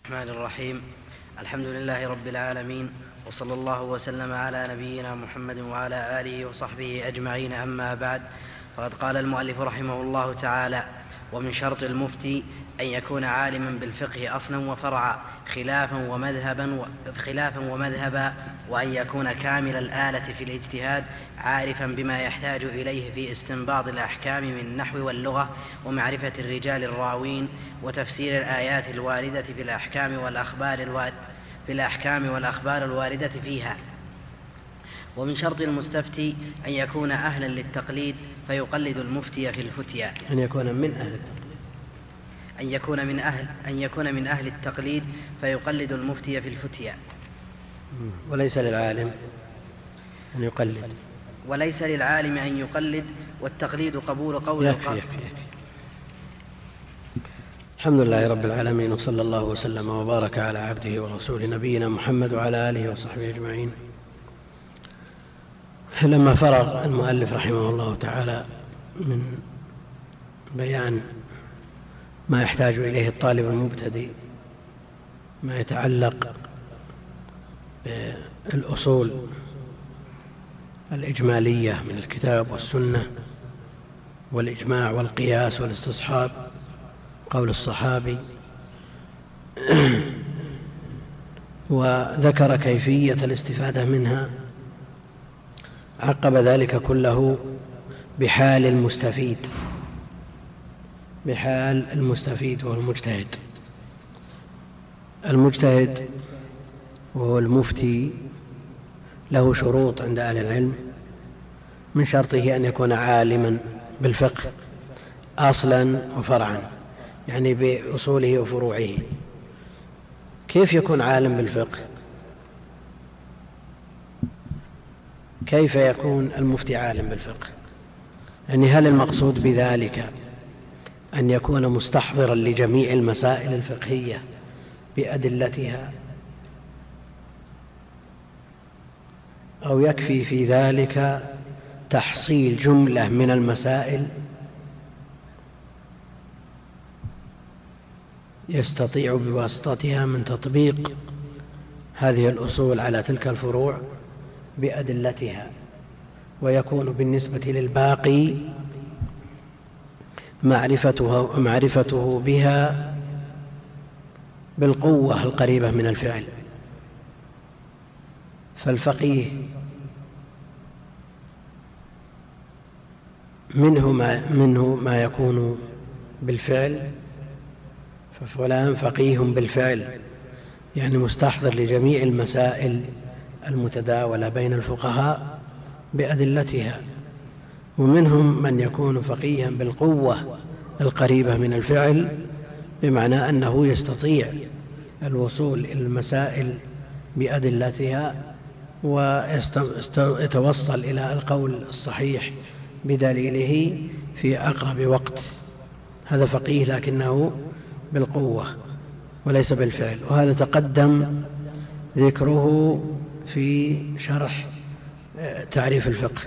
الرحمن الرحيم. الحمد لله رب العالمين، وصلى الله وسلم على نبينا محمد وعلى آله وصحبه أجمعين. أما بعد، فقد قال المؤلف رحمه الله تعالى: ومن شرط المفتي أن يكون عالما بالفقه أصلا وفرعا، خلافا ومذهبا، وأن يكون كامل الآلة في الاجتهاد، عارفا بما يحتاج إليه في استنباط الأحكام من النحو واللغة، ومعرفة الرجال الراوين، وتفسير الآيات الواردة في الأحكام والأخبار الواردة فيها. ومن شرط المستفتي أن يكون أهلا للتقليد فيقلد المفتي في الفتيا. أن يكون من أهل التقليد فيقلد المفتي في الفتيا. وليس للعالم أن يقلد، والتقليد قبول قول يكفي. الحمد لله رب العالمين، وصلى الله وسلم وبارك على عبده ورسوله نبينا محمد وعلى آله وصحبه أجمعين. لما فرغ المؤلف رحمه الله تعالى من بيان ما يحتاج إليه الطالب المبتدئ، ما يتعلق بالأصول الإجمالية من الكتاب والسنة والإجماع والقياس والاستصحاب، قول الصحابي، وذكر كيفية الاستفادة منها، عقب ذلك كله بحال المستفيد وهو المجتهد وهو المفتي. له شروط عند أهل العلم، من شرطه أن يكون عالما بالفقه أصلا وفرعا، يعني بأصوله وفروعه. كيف يكون عالم بالفقه؟ كيف يكون المفتي عالم بالفقه؟ يعني هل المقصود بذلك أن يكون مستحضرا لجميع المسائل الفقهية بأدلتها، أو يكفي في ذلك تحصيل جملة من المسائل يستطيع بواسطتها من تطبيق هذه الأصول على تلك الفروع بأدلتها، ويكون بالنسبة للباقي معرفته بها بالقوة القريبة من الفعل؟ فالفقيه منه ما يكون بالفعل، ففلان فقيه بالفعل، يعني مستحضر لجميع المسائل المتداولة بين الفقهاء بأدلتها. ومنهم من يكون فقيها بالقوة القريبة من الفعل، بمعنى أنه يستطيع الوصول إلى المسائل بأدلتها ويتوصل إلى القول الصحيح بدليله في أقرب وقت. هذا فقيه لكنه بالقوة وليس بالفعل، وهذا تقدم ذكره في شرح تعريف الفقه.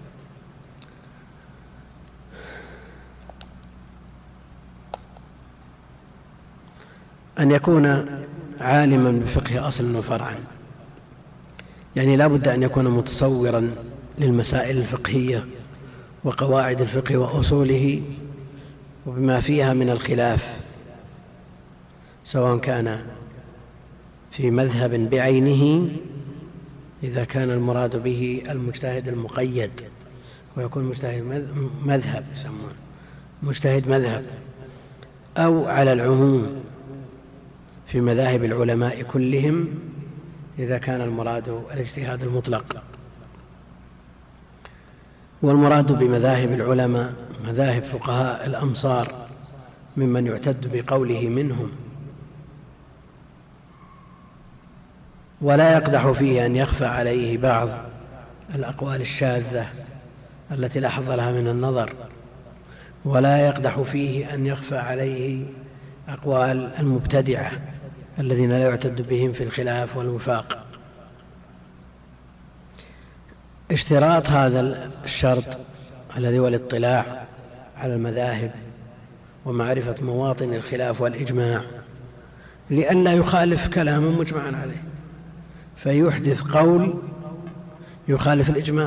أن يكون عالما بفقه أصلا وفرعا، يعني لا بد أن يكون متصورا للمسائل الفقهية وقواعد الفقه وأصوله وبما فيها من الخلاف، سواء كان في مذهب بعينه إذا كان المراد به المجتهد المقيد، ويكون مجتهد مذهب يسمونه مجتهد مذهب، أو على العموم في مذاهب العلماء كلهم إذا كان المراد الاجتهاد المطلق. والمراد بمذاهب العلماء مذاهب فقهاء الأمصار ممن يعتد بقوله منهم، ولا يقدح فيه أن يخفى عليه بعض الأقوال الشاذة التي لا حظ لها من النظر، ولا يقدح فيه أن يخفى عليه أقوال المبتدعة الذين لا يعتد بهم في الخلاف والوفاق. اشتراط هذا الشرط الذي هو الاطلاع على المذاهب ومعرفة مواطن الخلاف والإجماع لئلا يخالف كلاما مجمعا عليه فيحدث قول يخالف الإجماع.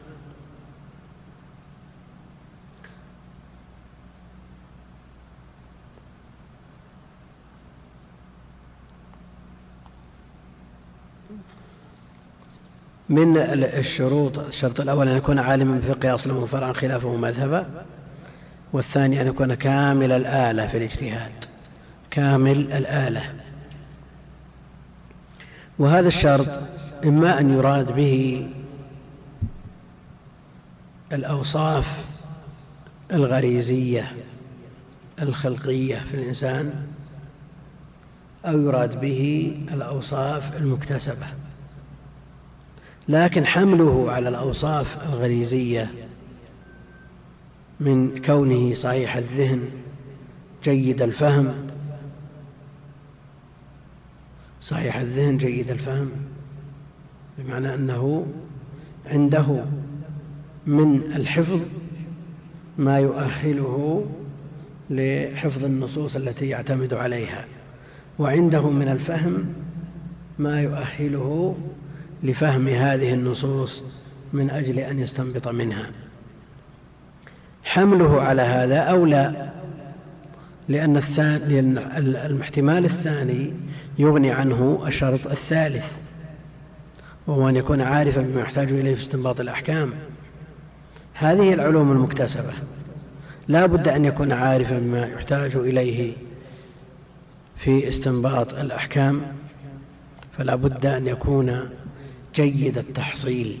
من الشروط: الشرط الأول أن يكون عالما بفقه أصلا وفرعا خلافه مذهبا، والثاني أن يكون كامل الآلة في الاجتهاد، كامل الآلة. وهذا الشرط إما أن يراد به الأوصاف الغريزية الخلقية في الإنسان، أو يراد به الأوصاف المكتسبة. لكن حمله على الأوصاف الغريزية من كونه صحيح الذهن جيد الفهم، صحيح الذهن جيد الفهم بمعنى أنه عنده من الحفظ ما يؤهله لحفظ النصوص التي يعتمد عليها، وعنده من الفهم ما يؤهله لفهم هذه النصوص من أجل أن يستنبط منها. حمله على هذا أولى، لأن الاحتمال الثاني يغني عنه الشرط الثالث، وهو أن يكون عارفا بما يحتاج إليه في استنباط الأحكام. هذه العلوم المكتسبة لا بد أن يكون عارفا بما يحتاج إليه في استنباط الأحكام، فلا بد أن يكون جيد التحصيل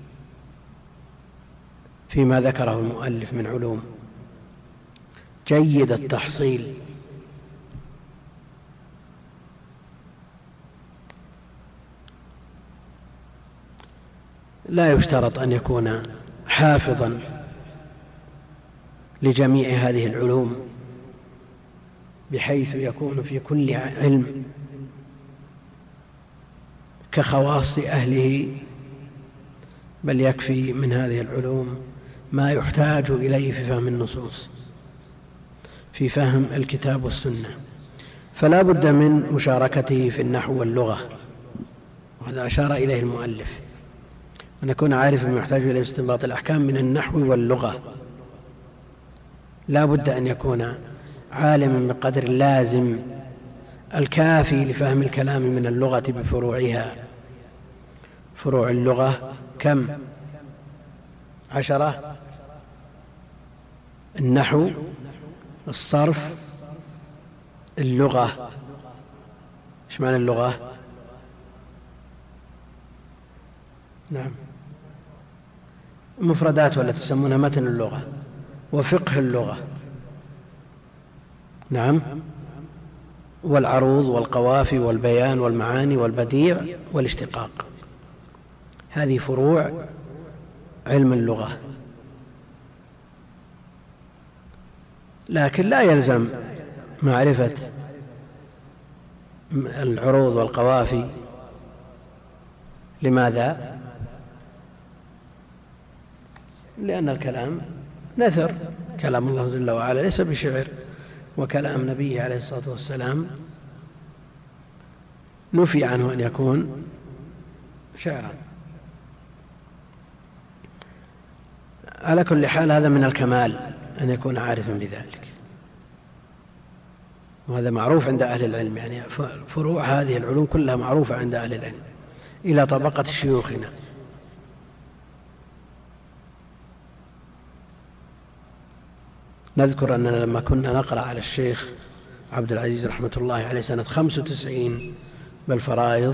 فيما ذكره المؤلف من علوم، جيد التحصيل. لا يشترط أن يكون حافظا لجميع هذه العلوم بحيث يكون في كل علم كخواص أهله، بل يكفي من هذه العلوم ما يحتاج إليه في فهم النصوص، في فهم الكتاب والسنة. فلا بد من مشاركته في النحو واللغة، وهذا أشار إليه المؤلف، أن يكون عارفا بما يحتاج إليه استنباط الأحكام من النحو واللغة. لا بد أن يكون عالما بقدر اللازم الكافي لفهم الكلام من اللغة بفروعها. فروع اللغة كم؟ 10: النحو، الصرف، اللغة. ايش معنى اللغة؟ نعم، مفردات ولا تسمونها متن اللغة، وفقه اللغة. نعم، والعروض والقوافي والبيان والمعاني والبديع والاشتقاق. هذه فروع علم اللغة. لكن لا يلزم معرفة العروض والقوافي. لماذا؟ لأن الكلام نثر، كلام الله جل وعلا ليس بشعر، وكلام نبيه عليه الصلاة والسلام نفي عنه أن يكون شعرا. على كل حال هذا من الكمال أن يكون عارفا بذلك، وهذا معروف عند أهل العلم. يعني فروع هذه العلوم كلها معروفة عند أهل العلم إلى طبقة شيوخنا. نذكر أننا لما كنا نقرأ على الشيخ عبد العزيز رحمة الله عليه سنة 95 بالفرائض،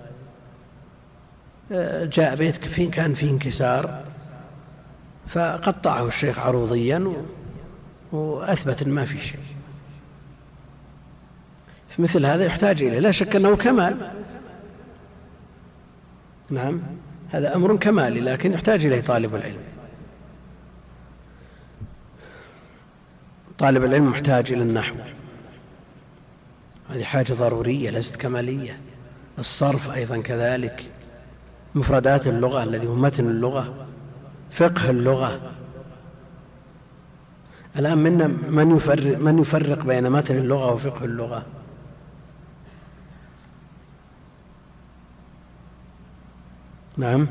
جاء بيت كان فيه انكسار، فقطعه الشيخ عروضيا وأثبت ما في شيء. في مثل هذا يحتاج إليه، لا شك أنه كمال. نعم، هذا أمر كمالي، لكن يحتاج إليه طالب العلم. طالب العلم محتاج إلى النحو، هذه حاجة ضرورية ليست كمالية. الصرف أيضا كذلك، مفردات اللغة الذي هو متن اللغة، فقه اللغة. الآن منا من يفرق بين متن اللغة وفقه اللغة؟ نعم.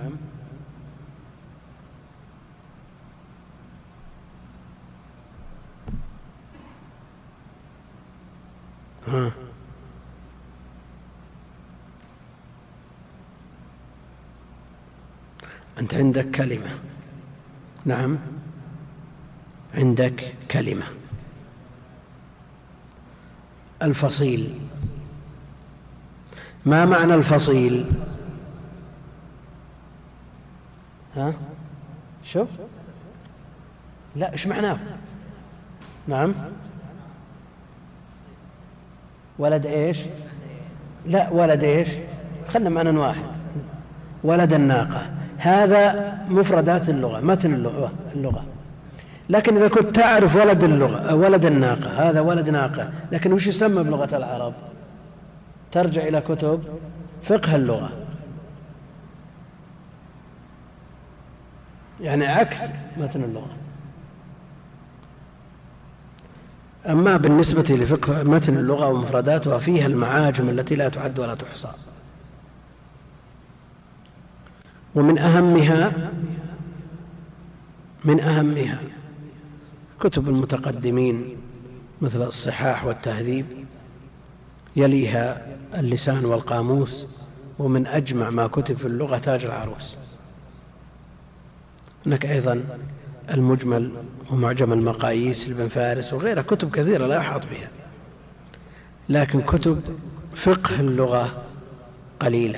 أنت عندك كلمة. نعم، عندك كلمة الفصيل. ما معنى الفصيل؟ شوف، لا، إيش معناه؟ نعم، ولد إيش؟ لا، ولد إيش؟ خلنا معنا واحد. ولد الناقة، هذا مفردات اللغة، متن اللغة. لكن إذا كنت تعرف ولد الناقة، هذا ولد ناقة، لكن وش يسمى بلغة العرب؟ ترجع إلى كتب فقه اللغة، يعني عكس متن اللغة. أما بالنسبة لفقه متن اللغة ومفرداتها، فيها المعاجم التي لا تعد ولا تحصى، ومن أهمها كتب المتقدمين مثل الصحاح والتهذيب، يليها اللسان والقاموس، ومن أجمع ما كتب في اللغة تاج العروس. هناك أيضا المجمل ومعجم المقاييس لابن فارس، وغيرها كتب كثيرة لا أحاط بها. لكن كتب فقه اللغة قليلة،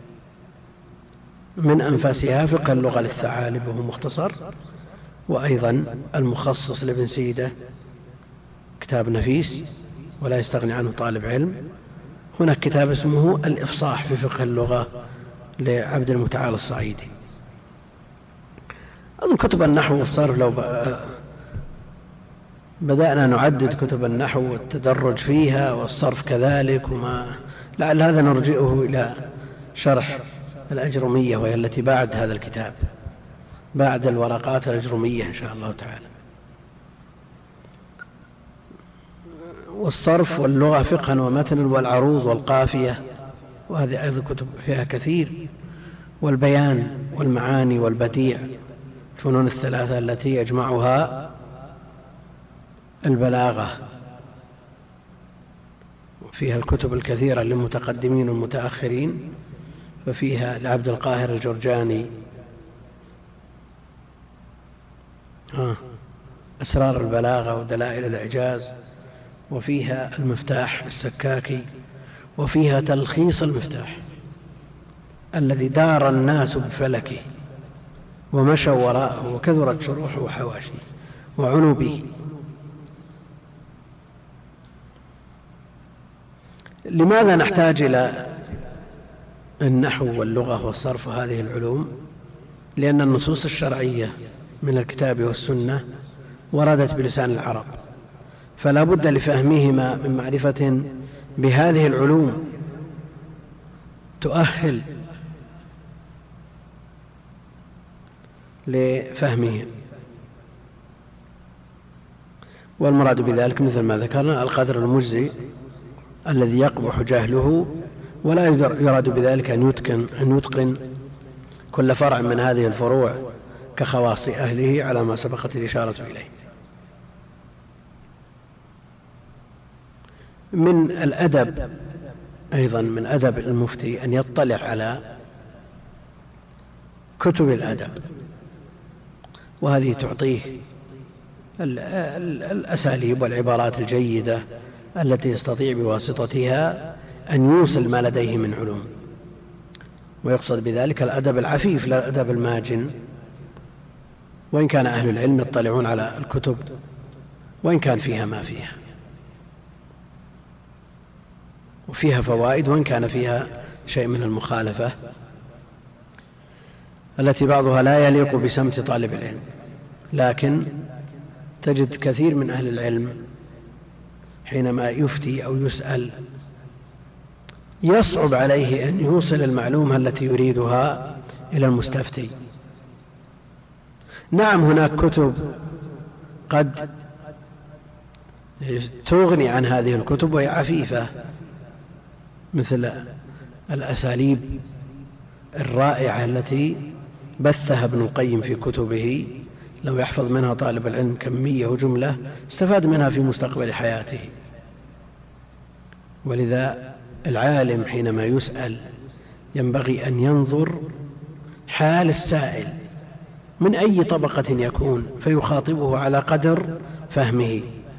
من أنفاسها فقه اللغة للثعالب وهو مختصر، وأيضا المخصص لابن سيدة كتاب نفيس ولا يستغني عنه طالب علم. هناك كتاب اسمه الإفصاح في فقه اللغة لعبد المتعال الصعيدي. أظن كتب النحو والصرف لو بدأنا نعدد كتب النحو والتدرج فيها والصرف كذلك، لعل هذا نرجئه إلى شرح الأجرمية، وهي التي بعد هذا الكتاب، بعد الورقات الأجرمية إن شاء الله تعالى. والصرف واللغة فقها ومتنا، والعروض والقافية، وهذه أيضا كتب فيها كثير، والبيان والمعاني والبديع، الفنون الثلاثة التي يجمعها البلاغة، وفيها الكتب الكثيرة للمتقدمين والمتأخرين، ففيها لعبد القاهر الجرجاني أسرار البلاغة ودلائل الإعجاز، وفيها المفتاح السكاكي، وفيها تلخيص المفتاح الذي دار الناس بفلكه ومشوا وراءه، وكثرت شروحه وحواشيه وعنوا به. لماذا نحتاج إلى النحو واللغة والصرف وهذه العلوم؟ لأن النصوص الشرعية من الكتاب والسنة وردت بلسان العرب، فلا بد لفهمهما من معرفة بهذه العلوم تؤهل لفهمه. والمراد بذلك مثل ما ذكرنا القدر المجزي الذي يقبح جهله، ولا يراد بذلك أن يتقن كل فرع من هذه الفروع كخواص أهله على ما سبقت الإشارة إليه. من الأدب أيضا، من أدب المفتي أن يطلع على كتب الأدب، وهذه تعطيه الأساليب والعبارات الجيدة التي يستطيع بواسطتها أن يوصل ما لديه من علوم. ويقصد بذلك الأدب العفيف لا الأدب الماجن، وإن كان أهل العلم يطلعون على الكتب وإن كان فيها ما فيها، وفيها فوائد وإن كان فيها شيء من المخالفة التي بعضها لا يليق بسمت طالب العلم. لكن تجد كثير من أهل العلم حينما يفتي أو يسأل يصعب عليه أن يوصل المعلومة التي يريدها إلى المستفتي. نعم، هناك كتب قد تغني عن هذه الكتب وهي عفيفة، مثل الأساليب الرائعة التي بثها ابن القيم في كتبه، لو يحفظ منها طالب العلم كمية وجملة استفاد منها في مستقبل حياته. ولذا العالم حينما يسأل ينبغي أن ينظر حال السائل من أي طبقة يكون، فيخاطبه على قدر فهمه.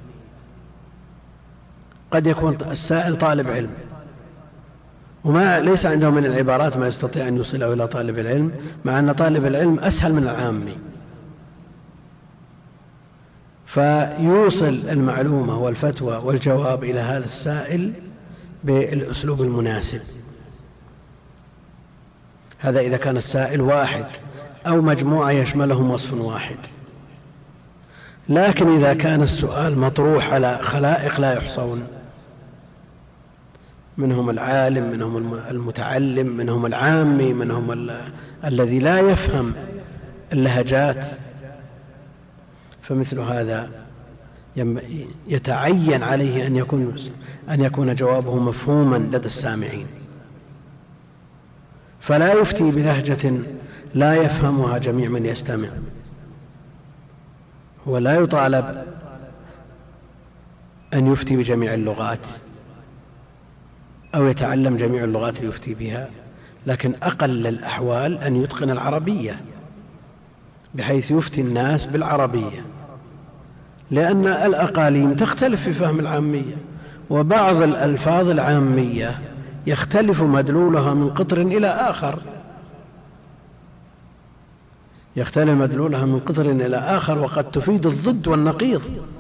قد يكون السائل طالب علم وما ليس عنده من العبارات ما يستطيع أن يوصله إلى طالب العلم، مع أن طالب العلم أسهل من العامي، فيوصل المعلومة والفتوى والجواب إلى هذا السائل بالأسلوب المناسب. هذا إذا كان السائل واحد أو مجموعة يشملهم وصف واحد. لكن إذا كان السؤال مطروح على خلائق لا يحصون، منهم العالم، منهم المتعلم، منهم العامي، منهم الذي لا يفهم اللهجات، فمثل هذا يتعين عليه أن يكون جوابه مفهوما لدى السامعين، فلا يفتي بلهجة لا يفهمها جميع من يستمع. هو لا يطالب أن يفتي بجميع اللغات أو يتعلم جميع اللغات ليفتي بها، لكن أقل الأحوال أن يتقن العربية بحيث يفتي الناس بالعربية، لأن الأقاليم تختلف في فهم العامية، وبعض الألفاظ العامية يختلف مدلولها من قطر إلى آخر، يختلف مدلولها من قطر إلى آخر، وقد تفيد الضد والنقيض.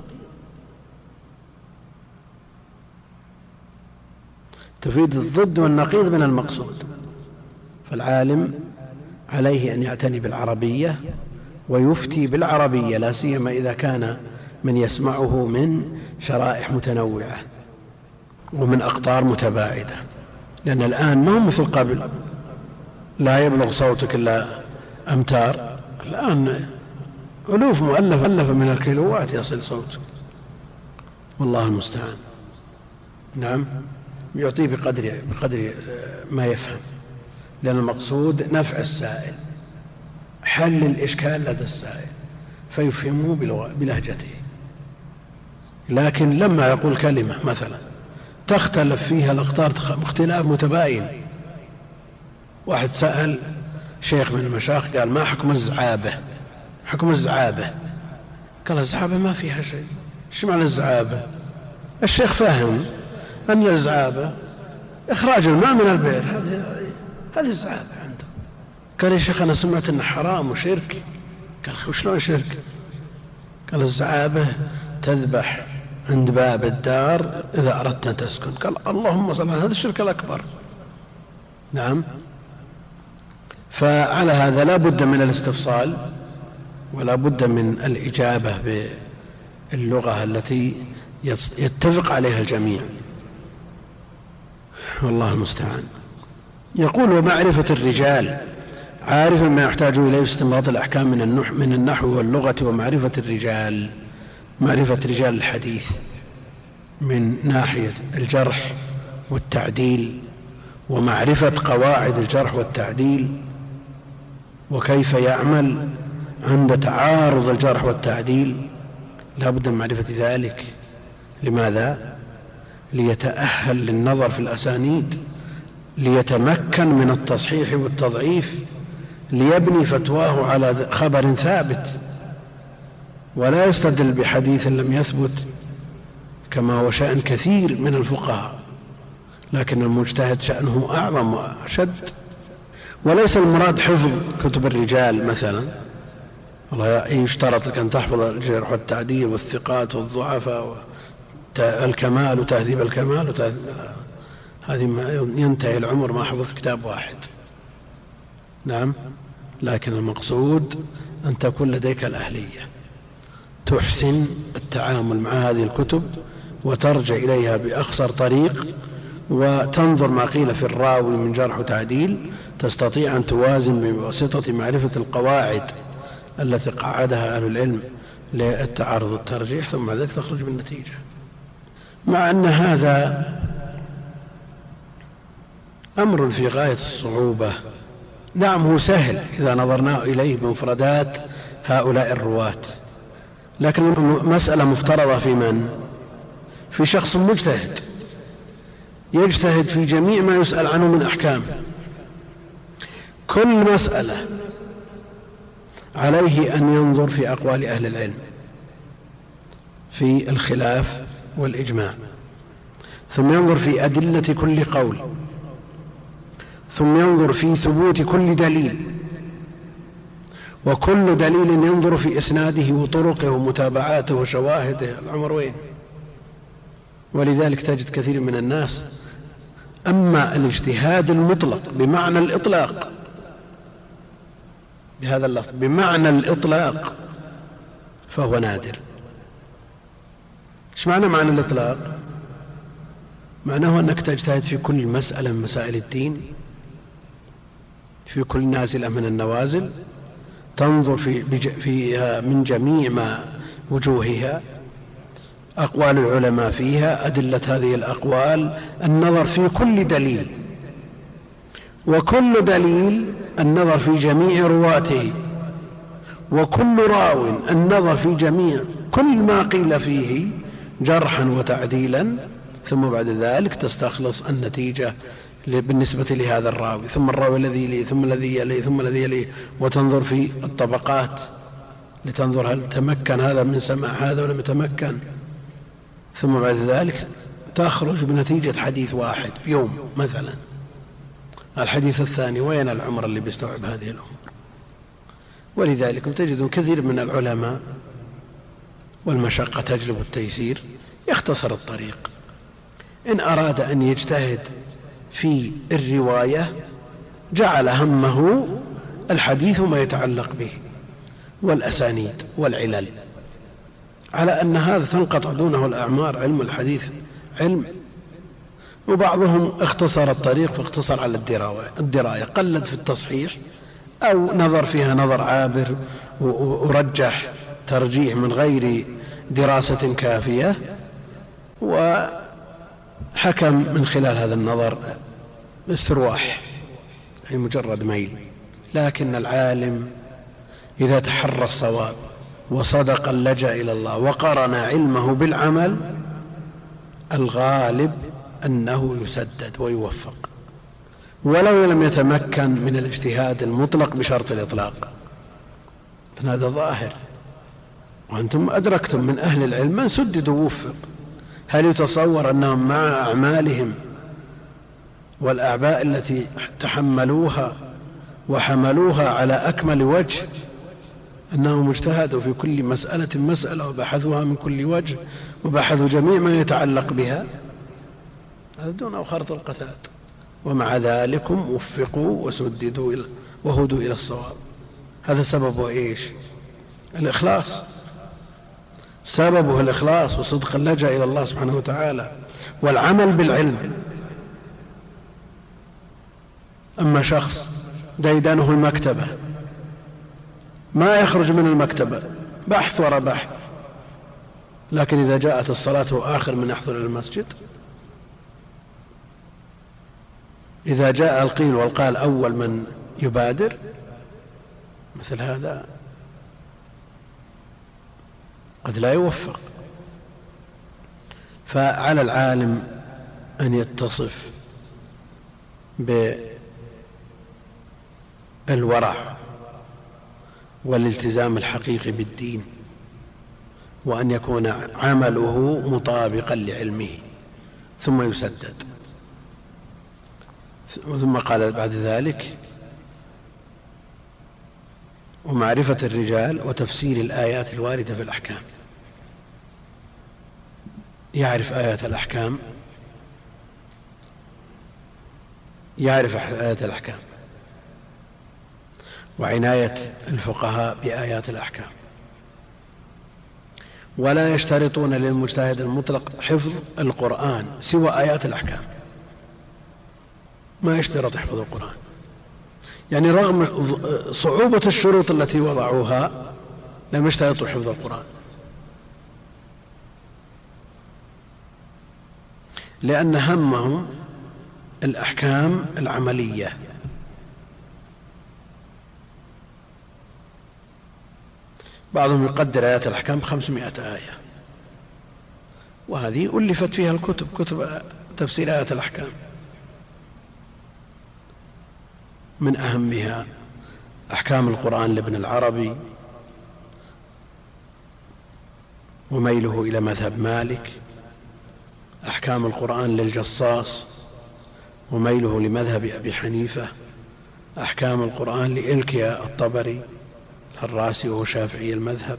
تفيد الضد والنقيض من المقصود. فالعالم عليه أن يعتني بالعربية ويفتي بالعربية، لا سيما إذا كان من يسمعه من شرائح متنوعة ومن أقطار متباعدة، لأن الآن ما هو مثل قبل لا يبلغ صوتك إلا أمتار، الآن ألوف مؤلفة من الكيلوات يصل صوتك، والله المستعان. نعم، يعطيه بقدر ما يفهم، لأن المقصود نفع السائل، حل الإشكال لدى السائل فيفهمه بلهجته. لكن لما يقول كلمة مثلا تختلف فيها الأقطار اختلاف متباين، واحد سأل شيخ من المشايخ قال: ما حكم الزعابة؟ حكم الزعابة؟ قال: الزعابة ما فيها شيء. ايش معنى الزعابة؟ الشيخ فهم أن الزعابة إخراج الماء من البئر، هذه الزعابة عنده. قال: يا شيخ أنا سمعت أنه حرام وشرك. قال: وشلون شرك؟ قال: الزعابة تذبح عند باب الدار إذا أردت أن تسكن. قال: اللهم صل على هذا الشرك الأكبر. نعم. فعلى هذا لا بد من الاستفصال ولا بد من الإجابة باللغة التي يتفق عليها الجميع، والله المستعان. يقول: ومعرفة الرجال، عارفا ما يحتاج إليه استنباط الأحكام من النحو واللغة، ومعرفة الرجال، معرفة رجال الحديث من ناحية الجرح والتعديل، ومعرفة قواعد الجرح والتعديل، وكيف يعمل عند تعارض الجرح والتعديل، لا بد من معرفة ذلك. لماذا؟ ليتأهل للنظر في الأسانيد، ليتمكن من التصحيح والتضعيف، ليبني فتواه على خبر ثابت، ولا يستدل بحديث لم يثبت كما هو شأن كثير من الفقهاء. لكن المجتهد شأنه أعظم وأشد. وليس المراد حفظ كتب الرجال مثلا، والله يشترط لك أن تحفظ الجرح والتعديل والثقات والضعفاء الكمال وتهذيب الكمال هذه ينتهي العمر ما حفظ كتاب واحد. نعم. لكن المقصود أن تكون لديك الأهلية، تحسن التعامل مع هذه الكتب وترجع إليها بأخصر طريق، وتنظر ما قيل في الراوي من جرح وتعديل، تستطيع أن توازن بواسطة معرفة القواعد التي قعدها أهل العلم للتعارض والترجيح، ثم ذلك تخرج بالنتيجة. مع أن هذا أمر في غاية الصعوبة، نعم هو سهل إذا نظرنا إليه بمفردات هؤلاء الرواة، لكن مسألة مفترضة في من؟ في شخص مجتهد يجتهد في جميع ما يسأل عنه من أحكام. كل مسألة عليه أن ينظر في أقوال أهل العلم في الخلاف والإجماع، ثم ينظر في أدلة كل قول، ثم ينظر في ثبوت كل دليل، وكل دليل ينظر في إسناده وطرقه ومتابعاته وشواهده. الأمر وين؟ ولذلك تجد كثير من الناس أما الاجتهاد المطلق بمعنى الإطلاق، بهذا اللفظ بمعنى الإطلاق، فهو نادر. ايش معنى الإطلاق؟ معناه أنك تجتهد في كل مسألة من مسائل الدين، في كل نازلة من النوازل، تنظر فيها من جميع ما وجوهها، أقوال العلماء فيها، أدلة هذه الأقوال، النظر في كل دليل، وكل دليل النظر في جميع رواته، وكل راو النظر في جميع كل ما قيل فيه جرحا وتعديلا، ثم بعد ذلك تستخلص النتيجة بالنسبة لهذا الراوي، ثم الراوي الذي يليه، ثم الذي يليه، ثم الذي يليه، وتنظر في الطبقات لتنظر هل تمكن هذا من سماع هذا ولم يتمكن، ثم بعد ذلك تخرج بنتيجة حديث واحد في يوم مثلا. الحديث الثاني وين العمر اللي بيستوعب هذه الأمور؟ ولذلك تجد كثير من العلماء والمشقة تجلب التيسير يختصر الطريق. إن أراد أن يجتهد في الرواية جعل همه الحديث وما يتعلق به والأسانيد والعلل، على أن هذا تنقطع دونه الأعمار. علم الحديث علم. وبعضهم اختصر الطريق فاختصر على الدراية، قلد في التصحيح أو نظر فيها نظر عابر ورجح ترجيح من غير دراسة كافية، وحكم من خلال هذا النظر باسترواح، يعني مجرد ميل. لكن العالم إذا تحرى الصواب وصدق اللجأ إلى الله وقرن علمه بالعمل، الغالب أنه يسدد ويوفق، ولو لم يتمكن من الاجتهاد المطلق بشرط الإطلاق. هذا ظاهر، وأنتم أدركتم من أهل العلم من سدد ووفق. هل يتصور أنهم مع أعمالهم والأعباء التي تحملوها وحملوها على أكمل وجه أنهم اجتهدوا في كل مسألة وبحثوها من كل وجه وبحثوا جميع ما يتعلق بها؟ هذا دون خرط القتاد. ومع ذلك وفقوا وسددوا وهدوا إلى الصواب. هذا سببه إيش؟ الإخلاص. سببه الإخلاص وصدق اللجأ إلى الله سبحانه وتعالى والعمل بالعلم. أما شخص ديدانه المكتبة ما يخرج من المكتبة بحث وراء بحث، لكن إذا جاءت الصلاة وآخر من يحضر المسجد، إذا جاء القيل والقال أول من يبادر، مثل هذا قد لا يوفق. فعلى العالم أن يتصف بالورع والالتزام الحقيقي بالدين، وأن يكون عمله مطابقا لعلمه، ثم يسدد. ثم قال بعد ذلك: ومعرفة الرجال وتفسير الآيات الواردة في الأحكام. يعرف آيات الأحكام، يعرف آيات الأحكام وعناية الفقهاء بآيات الأحكام. ولا يشترطون للمجتهد المطلق حفظ القرآن سوى آيات الأحكام، ما يشترط حفظ القرآن، يعني رغم صعوبة الشروط التي وضعوها لم يشترطوا حفظ القرآن، لأن همهم الأحكام العملية بعضهم يقدر آيات الأحكام 500 آية، وهذه ألفت فيها الكتب، كتب تفسير آيات الأحكام، من أهمها أحكام القرآن لابن العربي وميله إلى مذهب مالك، أحكام القرآن للجصاص وميله لمذهب أبي حنيفة، أحكام القرآن لإلكيا الطبري الراسي وهو شافعي المذهب.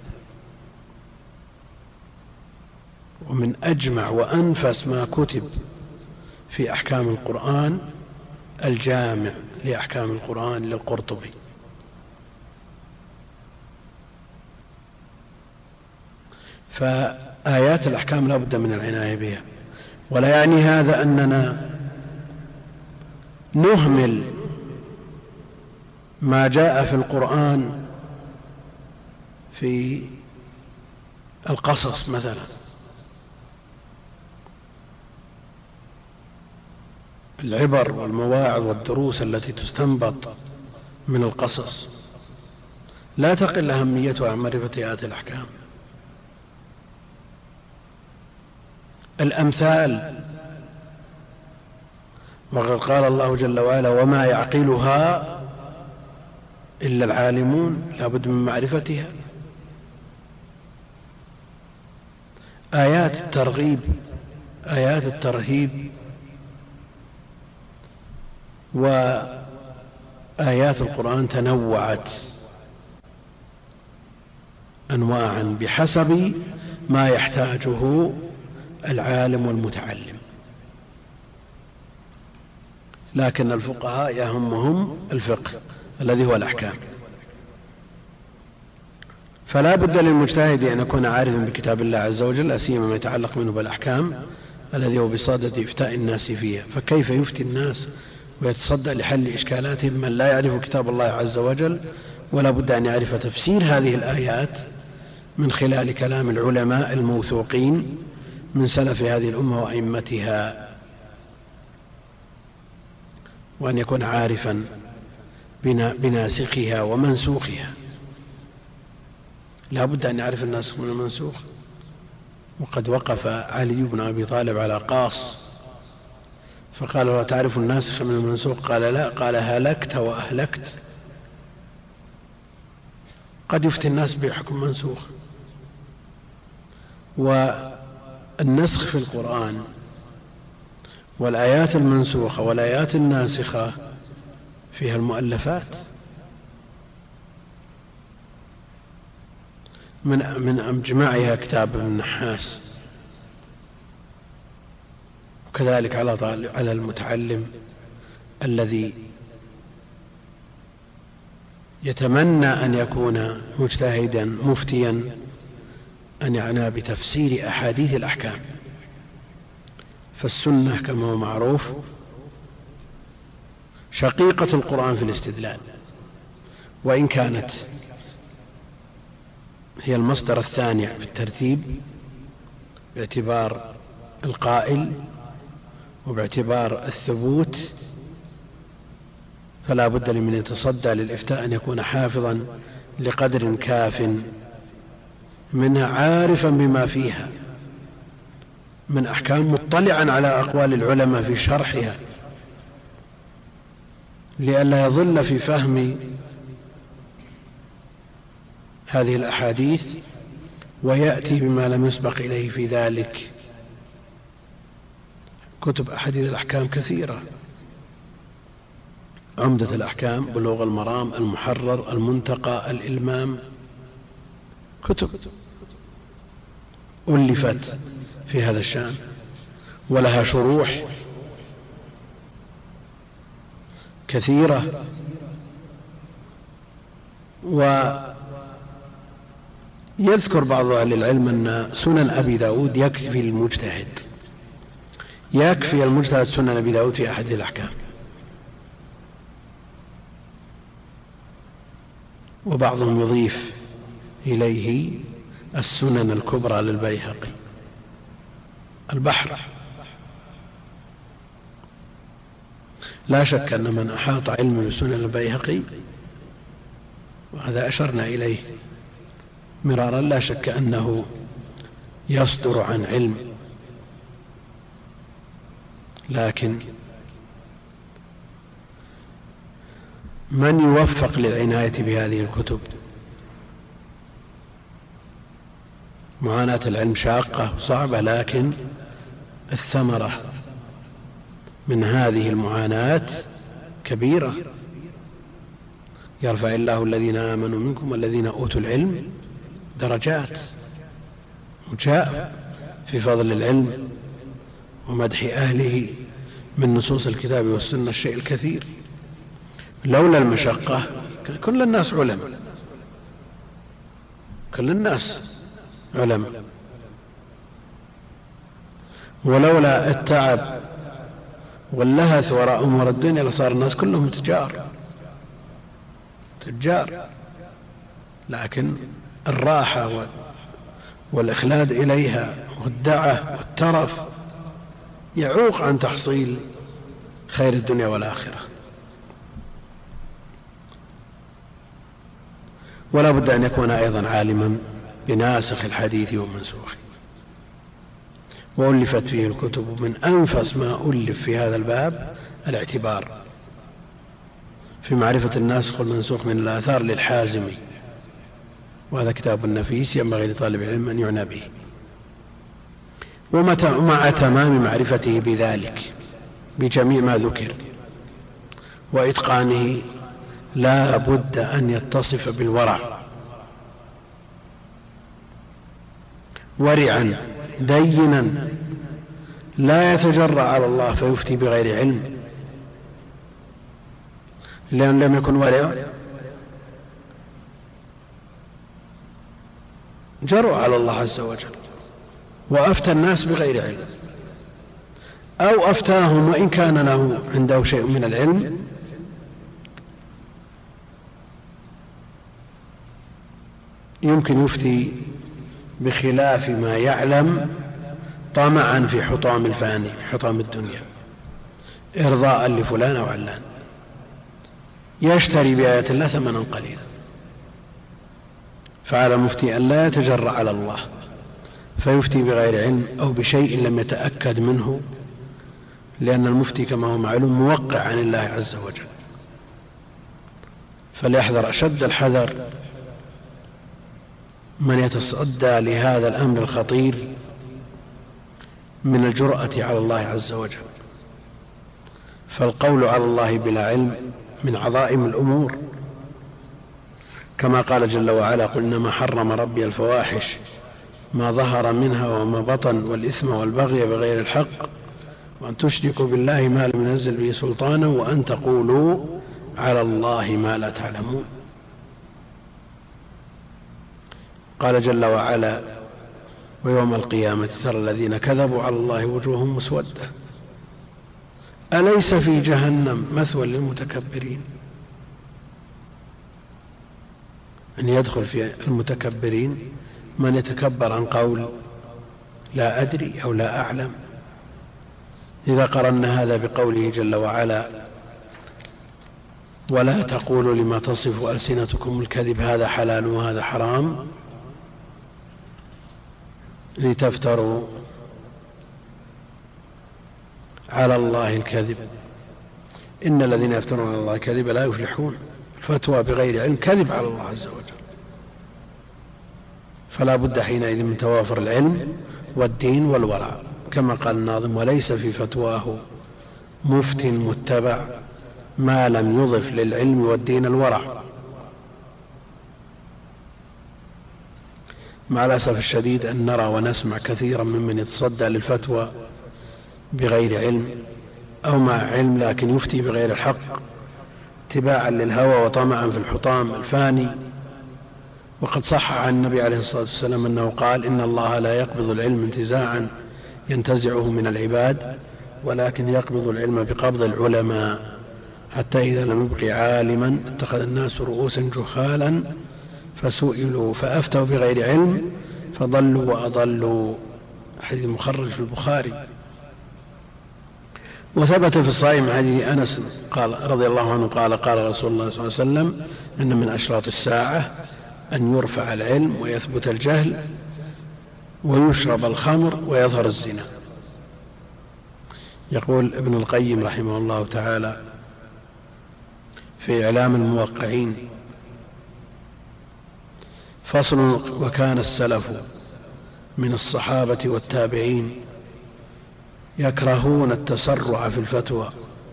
ومن أجمع وأنفس ما كتب في أحكام القرآن الجامع لأحكام القرآن للقرطبي. فآيات الأحكام لا بد من العناية بها، ولا يعني هذا أننا نهمل ما جاء في القرآن في القصص مثلا. العبر والمواعظ والدروس التي تستنبط من القصص لا تقل أهميتها عن معرفة آيات الأحكام. الأمثال، وقد قال الله جل وعلا وما يعقلها إلا العالمون، لا بد من معرفتها. آيات الترغيب، آيات الترهيب، وآيات القرآن تنوعت أنواعا بحسب ما يحتاجه العالم والمتعلم، لكن الفقهاء يهمهم الفقه الذي هو الأحكام. فلا بد للمجتهد أن يكون عارفا بكتاب الله عز وجل، لا سيما ما يتعلق منه بالأحكام الذي هو بصدد إفتاء الناس فيها. فكيف يفتي الناس ويتصدى لحل إشكالاتهم من لا يعرف كتاب الله عز وجل؟ ولا بد أن يعرف تفسير هذه الآيات من خلال كلام العلماء الموثوقين من سلف هذه الأمة وأئمتها، وأن يكون عارفا بناسخها ومنسوخها. لا بد أن يعرف الناسخ من المنسوخ. وقد وقف علي بن أبي طالب على قاص فقال له تعرف الناسخ من المنسوخ؟ قال لا. قال هلكت وأهلكت. قد يفتي الناس بحكم منسوخ. والنسخ في القرآن والآيات المنسوخة والآيات الناسخة فيها المؤلفات، من أجمعها كتاب ابن النحاس. وكذلك على المتعلم الذي يتمنى أن يكون مجتهدا مفتيا أن يعنى بتفسير أحاديث الأحكام. فالسنة كما هو معروف شقيقة القرآن في الاستدلال، وإن كانت هي المصدر الثاني في الترتيب باعتبار القائل وباعتبار الثبوت، فلا بد لمن يتصدى للإفتاء أن يكون حافظا لقدر كاف منها، عارفا بما فيها من أحكام، مطلعا على أقوال العلماء في شرحها، لئلا يظل في فهم هذه الأحاديث ويأتي بما لم يسبق إليه في ذلك. كتب أحاديث الأحكام كثيرة: عمدة الأحكام، بلوغ المرام، المحرر، المنتقى، الإلمام، كتب ألفت في هذا الشأن ولها شروح كثيرة. ويذكر بعض أهل العلم أن سنن أبي داود يكفي المجتهد، يكفي المجتهد سنن أبي داود في أحد الأحكام. وبعضهم يضيف إليه السنن الكبرى للبيهقي، البحر. لا شك أن من أحاط علم بسنن البيهقي، وهذا أشرنا إليه مرارا لا شك أنه يصدر عن علم، لكن من يوفق للعناية بهذه الكتب؟ معاناة العلم شاقة وصعبة، لكن الثمرة من هذه المعاناة كبيرة. يرفع الله الذين آمنوا منكم والذين أوتوا العلم درجات، وجاء في فضل العلم ومدح أهله من نصوص الكتاب والسنة الشيء الكثير. لولا المشقة كل الناس علماء، كل الناس علماء، ولولا التعب واللهث وراء أمور الدنيا لصار الناس كلهم تجار، لكن الراحة والإخلاد إليها والدعة والترف يعوق عن تحصيل خير الدنيا والآخرة. ولا بد أن يكون أيضا عالما بناسخ الحديث ومنسوخه. وألفت فيه الكتب، من أنفس ما ألف في هذا الباب الاعتبار في معرفة الناسخ والمنسوخ من الآثار للحازمي، وهذا كتاب نفيس ينبغي لطالب العلم أن يعنى به. ومع تمام معرفته بذلك بجميع ما ذكر وإتقانه لا بد أن يتصف بالورع، ورعا دينا لا يتجرأ على الله فيفتي بغير علم، لأن لم يكن ورعا جرؤ على الله عز وجل وأفتى الناس بغير علم، أو أفتاهم وإن كان له عنده شيء من العلم يمكن يفتي بخلاف ما يعلم طمعا في حطام الفاني، في حطام الدنيا، إرضاء لفلان أو علان، يشتري بآيات الله ثمنا قليلا. فعلى المفتي أن لا يتجرأ على الله فيفتي بغير علم أو بشيء لم يتأكد منه، لأن المفتي كما هو معلوم موقع عن الله عز وجل. فليحذر أشد الحذر من يتصدى لهذا الأمر الخطير من الجرأة على الله عز وجل. فالقول على الله بلا علم من عظائم الأمور، كما قال جل وعلا: قل إنما حرم ربي الفواحش ما ظهر منها وما بطن والإثم والبغي بغير الحق وأن تشركوا بالله ما لم ينزل به سلطانا وأن تقولوا على الله ما لا تعلمون. قال جل وعلا: ويوم القيامة ترى الذين كذبوا على الله وجوههم مسودة أليس في جهنم مثوى للمتكبرين. أن يدخل في المتكبرين من يتكبر عن قول لا أدري أو لا أعلم. إذا قرنا هذا بقوله جل وعلا: ولا تقولوا لما تصف ألسنتكم الكذب هذا حلال وهذا حرام لتفتروا على الله الكذب إن الذين يفترون على الله الكذب لا يفلحون. فتوى بغير علم كذب على الله عز وجل. فلا بد حينئذ من توافر العلم والدين والورع، كما قال الناظم: وليس في فتواه مفت متبع ما لم يضف للعلم والدين الورع. مع الأسف الشديد أن نرى ونسمع كثيرا ممن يتصدى للفتوى بغير علم أو مع علم لكن يفتي بغير الحق اتباعا للهوى وطمعا في الحطام الفاني. وقد صح عن النبي عليه الصلاة والسلام أنه قال: إن الله لا يقبض العلم انتزاعا ينتزعه من العباد ولكن يقبض العلم بقبض العلماء حتى إذا لم يبق عالما اتخذ الناس رؤوسا جهالا فسئلوا فأفتوا بغير علم فضلوا وأضلوا. حديث مخرج في البخاري. وثبت في الصحيح من حديث أنس قال رضي الله عنه قال: قال رسول الله صلى الله عليه وسلم: إن من أشراط الساعة أن يرفع العلم ويثبت الجهل ويشرب الخمر ويظهر الزنا. يقول ابن القيم رحمه الله تعالى في إعلام الموقعين: فصل: وكان السلف من الصحابة والتابعين يكرهون التسرع في الفتوى،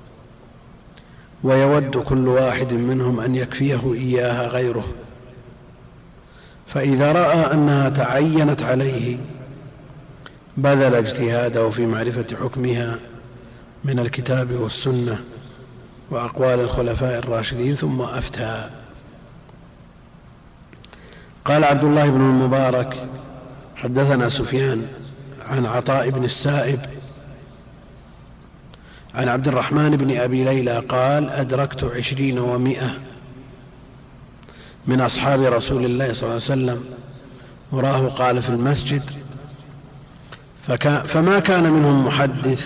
ويود كل واحد منهم أن يكفيه إياها غيره، فإذا رأى أنها تعينت عليه بذل اجتهاده في معرفة حكمها من الكتاب والسنة وأقوال الخلفاء الراشدين ثم أفتى. قال عبد الله بن المبارك: حدثنا سفيان عن عطاء بن السائب عن عبد الرحمن بن أبي ليلى قال: أدركت 20 و100 من أصحاب رسول الله صلى الله عليه وسلم، وراه قال في المسجد، فما كان منهم محدث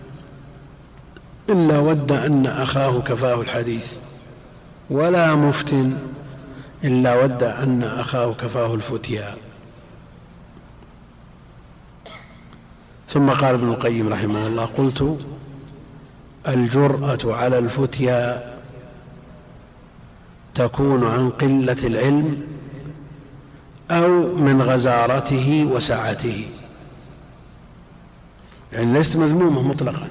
إلا ود أن أخاه كفاه الحديث، ولا مفتن إلا ود أن أخاه كفاه الفتيا. ثم قال ابن القيم رحمه الله: قلت: الجرأة على الفتيا تكون عن قلة العلم أو من غزارته وسعته، يعني ليست مذمومة مطلقا.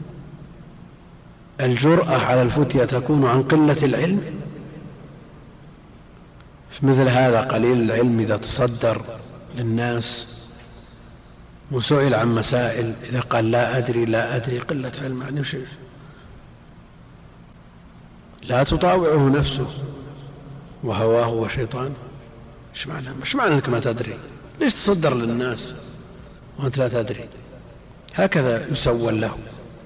الجرأة على الفتيا تكون عن قلة العلم، في مثل هذا قليل العلم إذا تصدر للناس وسئل عن مسائل إذا قال لا أدري قلة علم، يعني شيء لا تطاوعه نفسه وهواه وشيطانه. مش معنى أنك ما تدري، ليش تصدر للناس وأنت لا تدري؟ هكذا يسول له.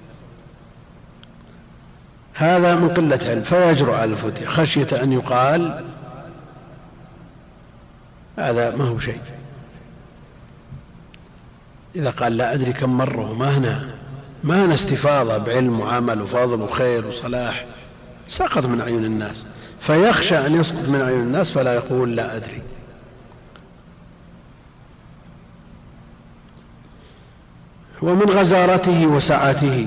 هذا من قلة علم فيجرؤ على الفتيا خشية أن يقال هذا ما هو شيء. إذا قال لا أدري كم مرة، ما هنا استفاضة بعلم وعمل وفضل وخير وصلاح، سقط من عيون الناس، فيخشى أن يسقط من عيون الناس فلا يقول لا أدري. ومن غزارته وسعته،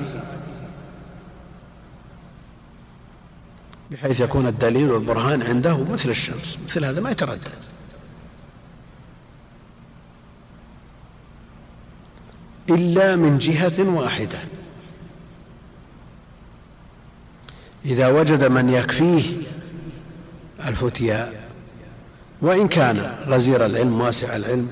بحيث يكون الدليل والبرهان عنده مثل الشمس، مثل هذا ما يتردد. إلا من جهة واحدة: إذا وجد من يكفيه الفتيا وإن كان غزير العلم واسع العلم،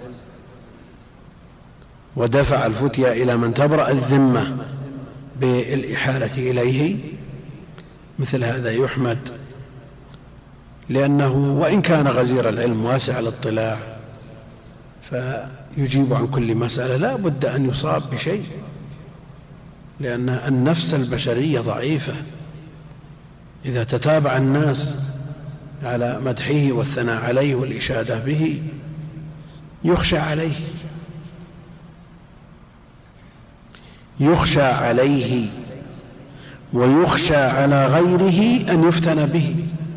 ودفع الفتيا إلى من تبرأ الذمة بالإحالة إليه، مثل هذا يحمد، لأنه وإن كان غزير العلم واسع الاطلاع فيجيب عن كل مسألة لا بد أن يصاب بشيء، لأن النفس البشرية ضعيفة. إذا تتابع الناس على مدحه والثناء عليه والإشادة به يخشى عليه ويخشى على غيره أن يفتن به.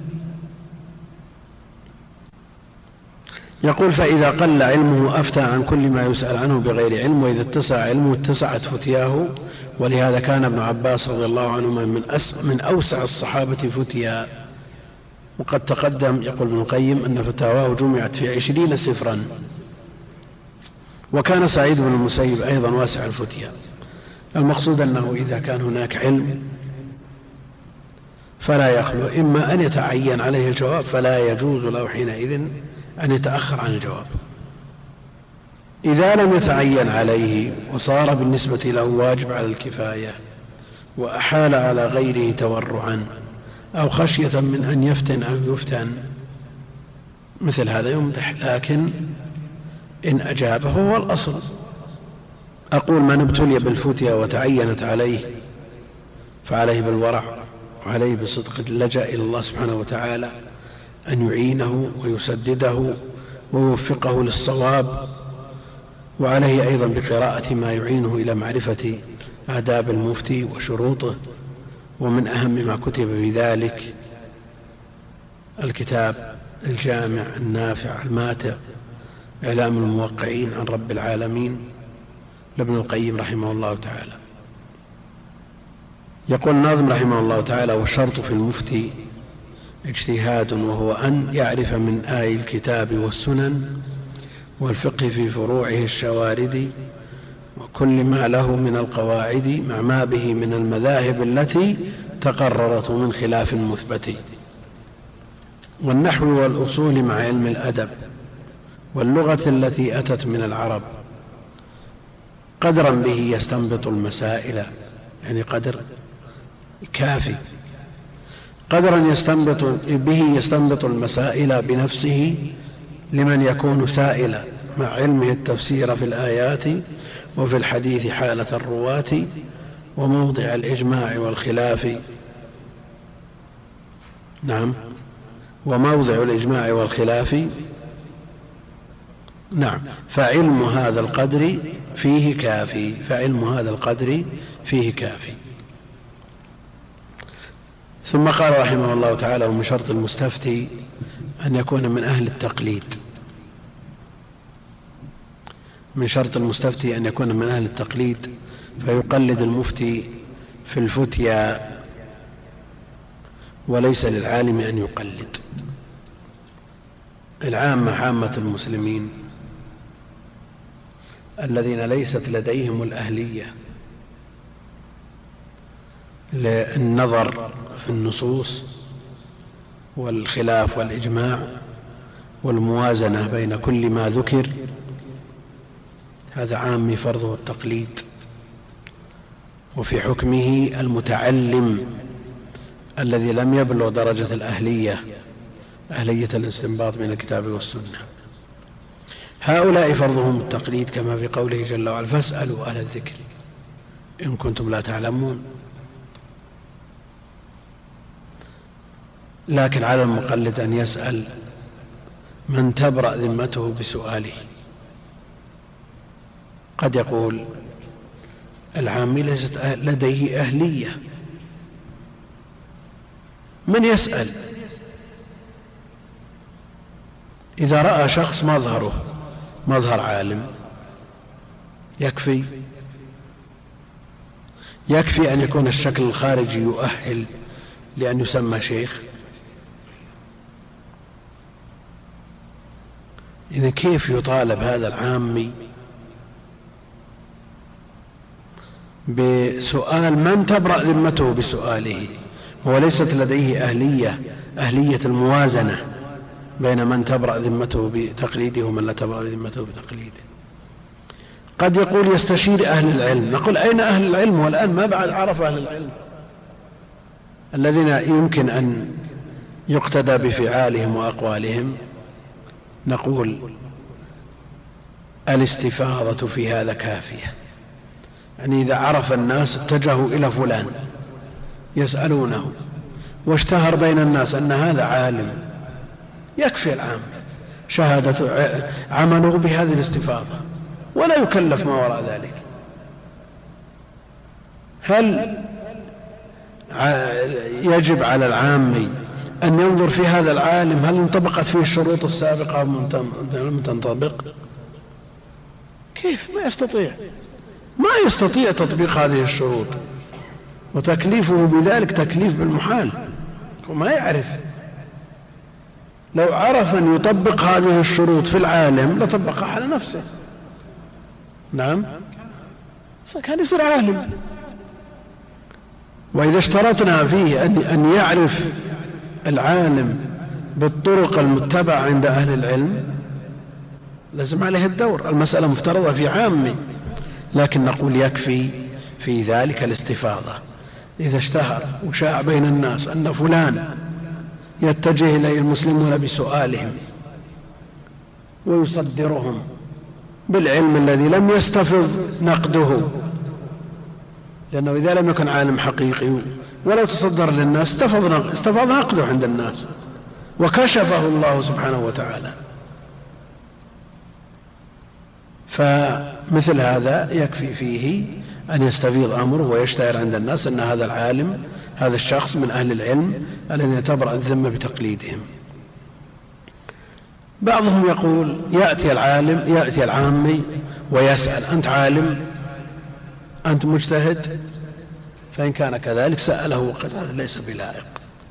يقول: فإذا قل علمه أفتى عن كل ما يسأل عنه بغير علم، وإذا اتسع علمه اتسعت فتياه. ولهذا كان ابن عباس رضي الله عنهما من أوسع الصحابة فتيا. وقد تقدم يقول ابن القيم أن فتاواه جمعت في 20 سفرا. وكان سعيد بن المسيب أيضا واسع الفتيا. المقصود أنه إذا كان هناك علم فلا يخلو إما أن يتعين عليه الجواب، فلا يجوز له حينئذ أن يتأخر عن الجواب. إذا لم يتعين عليه وصار بالنسبة له واجب على الكفاية وأحال على غيره تورعا أو خشية من أن يفتن أو يفتن، مثل هذا يمدح، لكن إن أجابه هو الأصل. أقول: من ابتلي بالفتيا وتعينت عليه فعليه بالورع، وعليه بصدق اللجأ إلى الله سبحانه وتعالى أن يعينه ويسدده ويوفقه للصواب، وعليه أيضا بقراءة ما يعينه إلى معرفة آداب المفتي وشروطه. ومن أهم ما كتب في ذلك الكتاب الجامع النافع الماتع إعلام الموقعين عن رب العالمين لابن القيم رحمه الله تعالى. يقول الناظم رحمه الله تعالى: والشرط في المفتي اجتهاد، وهو أن يعرف من آي الكتاب والسنن والفقه في فروعه الشوارد وكل ما له من القواعد مع ما به من المذاهب التي تقررت من خلاف مثبت، والنحو والأصول مع علم الأدب واللغة التي أتت من العرب، قدرا به يستنبط المسائل، يعني قدر كافي، قدرا يستنبط المسائل بنفسه لمن يكون سائلا، مع علمه التفسير في الآيات وفي الحديث حالة الرواة وموضع الإجماع والخلاف. نعم، وموضع الإجماع والخلاف. نعم، فعلم هذا القدر فيه كافي، فعلم هذا القدر فيه كافي. ثم قال رحمه الله تعالى: ومن شرط المستفتي أن يكون من أهل التقليد. من شرط المستفتي أن يكون من أهل التقليد، فيقلد المفتي في الفتيا، وليس للعالم أن يقلد. عامة المسلمين الذين ليست لديهم الأهلية للنظر في النصوص والخلاف والإجماع والموازنة بين كل ما ذكر، هذا عامي فرضه التقليد. وفي حكمه المتعلم الذي لم يبلغ درجة الأهلية، أهلية الاستنباط من الكتاب والسنة، هؤلاء فرضهم التقليد، كما في قوله جل وعلا: فاسألوا أهل الذكر إن كنتم لا تعلمون. لكن على المقلد أن يسأل من تبرأ ذمته بسؤاله. قد يقول العامي ليست لديه أهلية، من يسأل؟ إذا رأى شخص مظهره مظهر عالم يكفي أن يكون الشكل الخارجي يؤهل لأن يسمى شيخ. إذا كيف يطالب هذا العامي بسؤال من تبرأ ذمته بسؤاله؟ هو ليست لديه أهلية الموازنة بين من تبرأ ذمته بتقليده ومن لا تبرأ ذمته بتقليده. قد يقول يستشير أهل العلم، نقول أين أهل العلم؟ والآن ما بعد عرف أهل العلم الذين يمكن أن يقتدى بفعالهم وأقوالهم. نقول الاستفاضة في هذا كافية، يعني إذا عرف الناس اتجهوا إلى فلان يسألونه واشتهر بين الناس أن هذا عالم، يكفي العام شهادة عمله بهذه الاستفاضة ولا يكلف ما وراء ذلك. هل يجب على العامي أن ينظر في هذا العالم هل انطبقت فيه الشروط السابقة أو لم تنطبق؟ كيف؟ ما يستطيع تطبيق هذه الشروط، وتكليفه بذلك تكليف بالمحال، وما يعرف. لو عرف أن يطبق هذه الشروط في العالم لطبقها على نفسه. نعم، كان يصير عالم. وإذا اشترطنا فيه أن يعرف العالم بالطرق المتبعة عند أهل العلم لازم عليه الدور. المسألة مفترضة في عامي، لكن نقول يكفي في ذلك الاستفاضة. إذا اشتهر وشاع بين الناس أن فلان يتجه إليه المسلمون بسؤالهم ويصدرهم بالعلم الذي لم يستفض نقده، لأنه إذا لم يكن عالم حقيقي ولو تصدر للناس استفاض نقده عند الناس وكشفه الله سبحانه وتعالى. فمثل هذا يكفي فيه أن يستفيض أمره ويشتهر عند الناس أن هذا العالم، هذا الشخص من أهل العلم الذين تبرأ الذمة بتقليدهم. بعضهم يقول يأتي العامي ويسأل: أنت عالم؟ أنت مجتهد؟ فإن كان كذلك سأله وقد هذا ليس بلائق،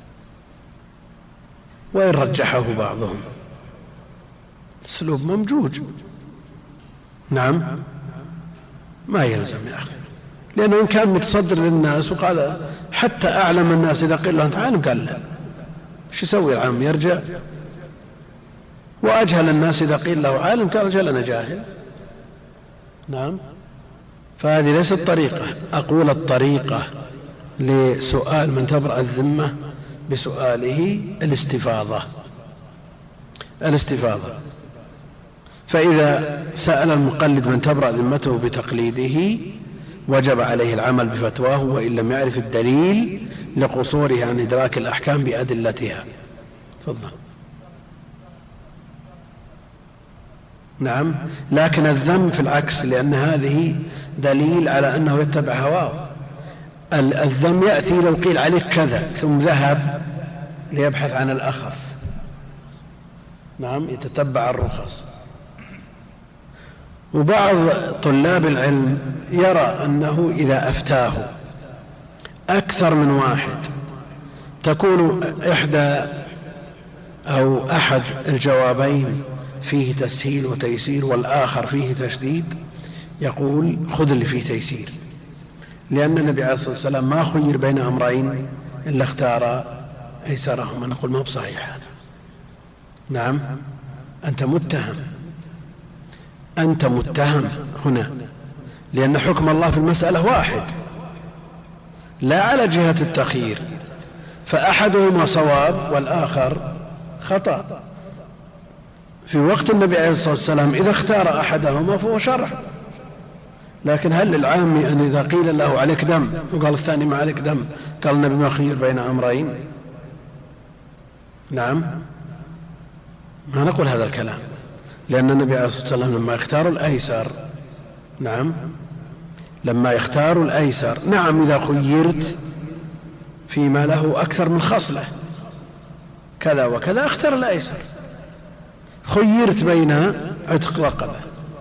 وإن رجحه بعضهم. الأسلوب ممجوج. نعم، ما يلزم يا أخي، لأنه إن كان متصدر للناس وقال حتى أعلم الناس إذا قيل له أنت عالم قال لا، شو يسوي العام؟ يرجع. وأجهل الناس إذا قيل له عالم قال رجل أنا جاهل. نعم، فهذه ليست طريقة. أقول الطريقة لسؤال من تبرأ الذمة بسؤاله الاستفاضة. فإذا سأل المقلد من تبرأ ذمته بتقليده وجب عليه العمل بفتواه، وإن لم يعرف الدليل لقصوره عن إدراك الأحكام بأدلتها. تفضل. نعم، لكن الذم في العكس، لأن هذه دليل على أنه يتبع هواه. الذم يأتي لو قيل عليك كذا ثم ذهب ليبحث عن الأخف. نعم، يتتبع الرخص. وبعض طلاب العلم يرى أنه إذا أفتاه أكثر من واحد تكون أحد الجوابين فيه تسهيل وتيسير والآخر فيه تشديد، يقول خذ اللي فيه تيسير، لأن النبي عليه الصلاة والسلام ما خير بين أمرين إلا اختار أيسرهما. نقول ما بصحيح هذا. نعم، أنت متهم هنا، لأن حكم الله في المسألة واحد لا على جهة التخيير، فأحدهما صواب والآخر خطأ. في وقت النبي عليه الصلاة والسلام إذا اختار أحدهما فهو شرع، لكن هل للعامي أن إذا قيل له عليك دم وقال الثاني ما عليك دم قال النبي ما خير بين أمرين؟ نعم، ما نقول هذا الكلام، لأن النبي عليه الصلاة والسلام لما يختار الأيسر، نعم إذا خيرت فيما له أكثر من خصلة كذا وكذا اختار الأيسر. خيرت بين عتق رقبة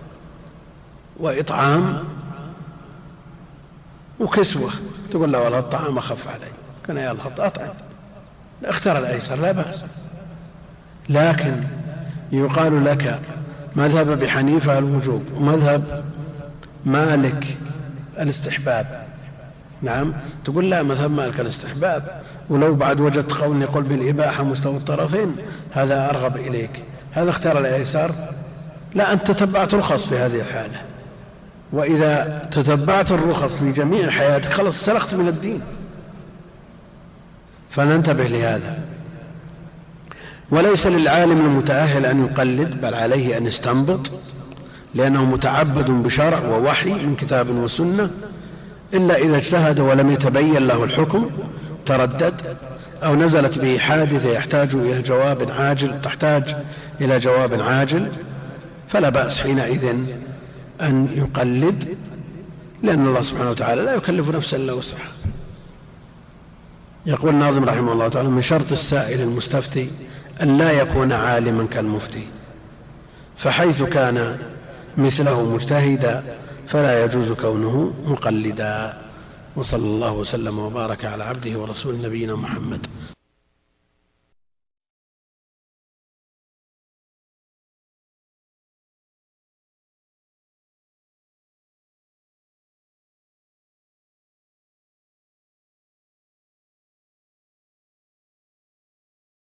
وإطعام وكسوة، تقول له والله الطعام أخف علي، كان يلا أطعم، اختار الأيسر لا بأس. لكن يقال لك مذهب أبي حنيفة الوجوب ومذهب مالك الاستحباب. نعم، تقول لا مذهب مالك الاستحباب، ولو بعد وجدت قول يقول بالإباحة مستوى الطرفين هذا أرغب إليك، هذا اختار الأيسر. لا، أنت تتبعت رخص في هذه الحالة، وإذا تتبعت الرخص لجميع حياتك خلص سلخت من الدين. فننتبه لهذا. وليس للعالم المتأهل أن يقلد، بل عليه أن يستنبط، لأنه متعبد بشرع ووحي من كتاب وسنة، إلا إذا اجتهد ولم يتبين له الحكم تردد، أو نزلت به حادثة تحتاج إلى جواب عاجل، فلا بأس حينئذ أن يقلد، لأن الله سبحانه وتعالى لا يكلف نفسا إلا وسعها. يقول الناظم رحمه الله تعالى: من شرط السائل المستفتي أن لا يكون عالما كالمفتي، فحيث كان مثله مجتهدا فلا يجوز كونه مقلدا. وصلى الله وسلم وبارك على عبده ورسول نبينا محمد.